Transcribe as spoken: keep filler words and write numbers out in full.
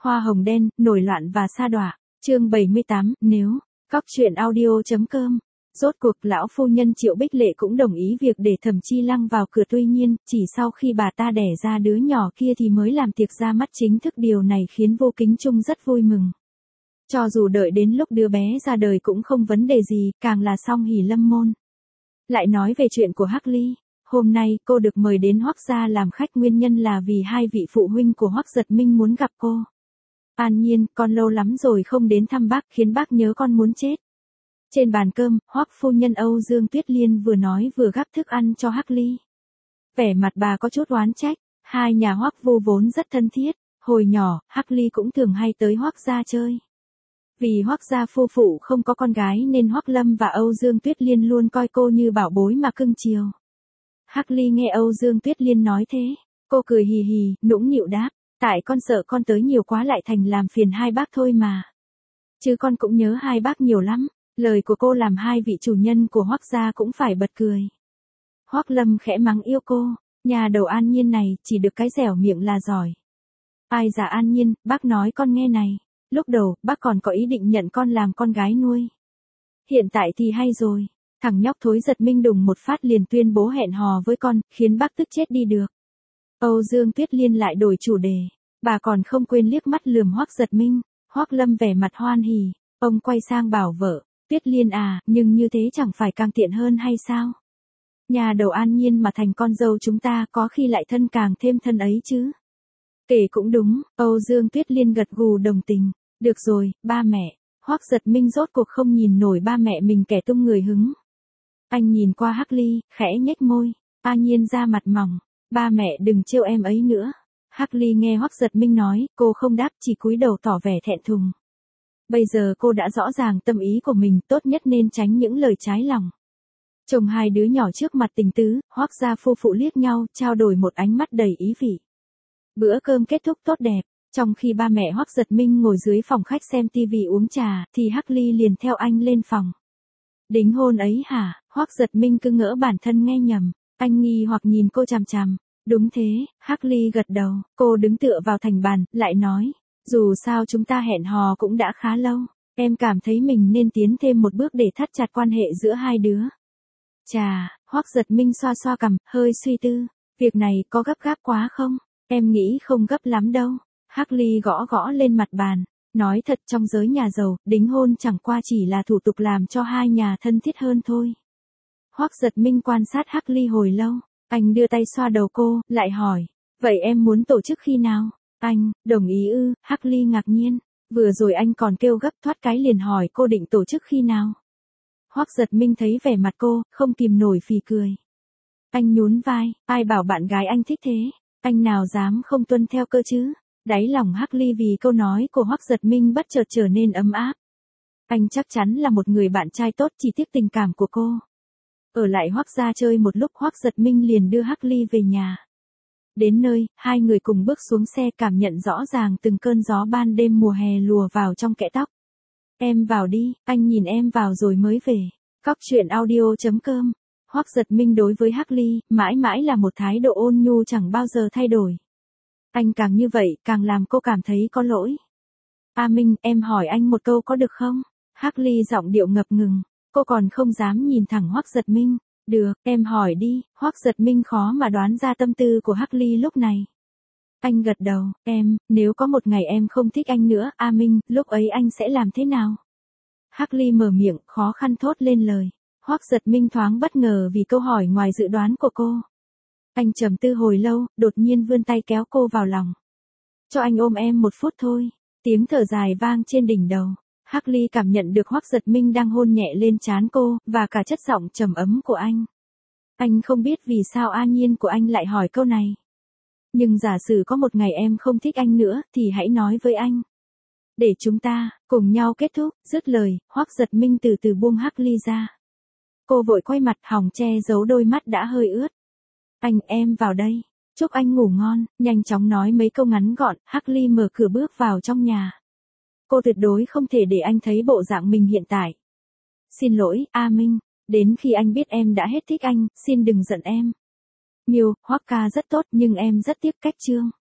Hoa hồng đen, nổi loạn và sa đọa. Chương bảy mươi tám, nếu. Cóc truyện audio.com. Rốt cuộc lão phu nhân Triệu Bích Lệ cũng đồng ý việc để Thẩm Chi Lăng vào cửa, tuy nhiên, chỉ sau khi bà ta đẻ ra đứa nhỏ kia thì mới làm tiệc ra mắt chính thức, điều này khiến Vô Kính Trung rất vui mừng. Cho dù đợi đến lúc đứa bé ra đời cũng không vấn đề gì, càng là song hỷ lâm môn. Lại nói về chuyện của Hắc Ly, hôm nay cô được mời đến Hoắc gia làm khách, nguyên nhân là vì hai vị phụ huynh của Hoắc Giật Minh muốn gặp cô. An Nhiên, con lâu lắm rồi không đến thăm bác, khiến bác nhớ con muốn chết. Trên bàn cơm, Hoắc phu nhân Âu Dương Tuyết Liên vừa nói vừa gắp thức ăn cho Hắc Ly. Vẻ mặt bà có chút oán trách, hai nhà Hoắc Vu vốn rất thân thiết, hồi nhỏ, Hắc Ly cũng thường hay tới Hoắc gia chơi. Vì Hoắc gia phu phụ không có con gái nên Hoắc Lâm và Âu Dương Tuyết Liên luôn coi cô như bảo bối mà cưng chiều. Hắc Ly nghe Âu Dương Tuyết Liên nói thế, cô cười hì hì, nũng nịu đáp, tại con sợ con tới nhiều quá lại thành làm phiền hai bác thôi mà. Chứ con cũng nhớ hai bác nhiều lắm. Lời của cô làm hai vị chủ nhân của Hoắc gia cũng phải bật cười. Hoắc Lâm khẽ mắng yêu cô, nhà đầu An Nhiên này chỉ được cái dẻo miệng là giỏi. Ai dạ An Nhiên, bác nói con nghe này, lúc đầu bác còn có ý định nhận con làm con gái nuôi. Hiện tại thì hay rồi, thằng nhóc thối Giật Minh đùng một phát liền tuyên bố hẹn hò với con, khiến bác tức chết đi được. Âu Dương Tuyết Liên lại đổi chủ đề, bà còn không quên liếc mắt lườm Hoắc Giật Minh. Hoắc Lâm vẻ mặt hoan hỉ, ông quay sang bảo vợ. Tuyết Liên à, nhưng như thế chẳng phải càng tiện hơn hay sao? Nhà đầu An Nhiên mà thành con dâu chúng ta có khi lại thân càng thêm thân ấy chứ. Kể cũng đúng, Âu Dương Tuyết Liên gật gù đồng tình. Được rồi, ba mẹ. Hoắc Giật Minh rốt cuộc không nhìn nổi ba mẹ mình kẻ tung người hứng. Anh nhìn qua Hắc Ly, khẽ nhếch môi. An Nhiên ra mặt mỏng. Ba mẹ đừng trêu em ấy nữa. Hắc Ly nghe Hoắc Giật Minh nói, cô không đáp, chỉ cúi đầu tỏ vẻ thẹn thùng. Bây giờ cô đã rõ ràng tâm ý của mình, tốt nhất nên tránh những lời trái lòng. Chồng hai đứa nhỏ trước mặt tình tứ, Hoắc gia phu phụ liếc nhau, trao đổi một ánh mắt đầy ý vị. Bữa cơm kết thúc tốt đẹp, trong khi ba mẹ Hoắc Giật Minh ngồi dưới phòng khách xem tivi uống trà, thì Hắc Ly liền theo anh lên phòng. Đính hôn ấy hả? Hoắc Giật Minh cứ ngỡ bản thân nghe nhầm, anh nghi hoặc nhìn cô chằm chằm. Đúng thế, Hắc Ly gật đầu, cô đứng tựa vào thành bàn, lại nói. Dù sao chúng ta hẹn hò cũng đã khá lâu, em cảm thấy mình nên tiến thêm một bước để thắt chặt quan hệ giữa hai đứa. Chà, Hoắc Giật Minh xoa xoa cằm, hơi suy tư, việc này có gấp gáp quá không? Em nghĩ không gấp lắm đâu. Hắc Ly gõ gõ lên mặt bàn, nói thật trong giới nhà giàu, đính hôn chẳng qua chỉ là thủ tục làm cho hai nhà thân thiết hơn thôi. Hoắc Giật Minh quan sát Hắc Ly hồi lâu, anh đưa tay xoa đầu cô, lại hỏi, vậy em muốn tổ chức khi nào? Anh, đồng ý ư? Hắc Ly ngạc nhiên, vừa rồi anh còn kêu gấp, thoát cái liền hỏi cô định tổ chức khi nào. Hoắc Giật Minh thấy vẻ mặt cô, không kìm nổi phì cười. Anh nhún vai, ai bảo bạn gái anh thích thế, anh nào dám không tuân theo cơ chứ. Đáy lòng Hắc Ly vì câu nói của Hoắc Giật Minh bất chợt trở nên ấm áp. Anh chắc chắn là một người bạn trai tốt, chỉ tiếc tình cảm của cô. Ở lại Hoắc gia chơi một lúc, Hoắc Giật Minh liền đưa Hắc Ly về nhà. Đến nơi, hai người cùng bước xuống xe, cảm nhận rõ ràng từng cơn gió ban đêm mùa hè lùa vào trong kẽ tóc. Em vào đi, anh nhìn em vào rồi mới về. Cóc truyện audio.com. Hoắc Giật Minh đối với Hắc Ly, mãi mãi là một thái độ ôn nhu chẳng bao giờ thay đổi. Anh càng như vậy, càng làm cô cảm thấy có lỗi. A Minh, em hỏi anh một câu có được không? Hắc Ly giọng điệu ngập ngừng, cô còn không dám nhìn thẳng Hoắc Giật Minh. Được, em hỏi đi. Hoắc Giật Minh khó mà đoán ra tâm tư của Hắc Ly lúc này. Anh gật đầu, em, nếu có một ngày em không thích anh nữa, A Minh, lúc ấy anh sẽ làm thế nào? Hắc Ly mở miệng, khó khăn thốt lên lời. Hoắc Giật Minh thoáng bất ngờ vì câu hỏi ngoài dự đoán của cô. Anh trầm tư hồi lâu, đột nhiên vươn tay kéo cô vào lòng. Cho anh ôm em một phút thôi. Tiếng thở dài vang trên đỉnh đầu. Hắc Ly cảm nhận được Hoắc Giật Minh đang hôn nhẹ lên trán cô, và cả chất giọng trầm ấm của anh. Anh không biết vì sao An Nhiên của anh lại hỏi câu này. Nhưng giả sử có một ngày em không thích anh nữa, thì hãy nói với anh. Để chúng ta, cùng nhau kết thúc. Dứt lời, Hoắc Giật Minh từ từ buông Hắc Ly ra. Cô vội quay mặt, hòng che giấu đôi mắt đã hơi ướt. Anh, em vào đây. Chúc anh ngủ ngon. Nhanh chóng nói mấy câu ngắn gọn, Hắc Ly mở cửa bước vào trong nhà. Cô tuyệt đối không thể để anh thấy bộ dạng mình hiện tại. Xin lỗi, A Minh, đến khi anh biết em đã hết thích anh, xin đừng giận em. Miêu, Hoắc ca rất tốt nhưng em rất tiếc cách Trương.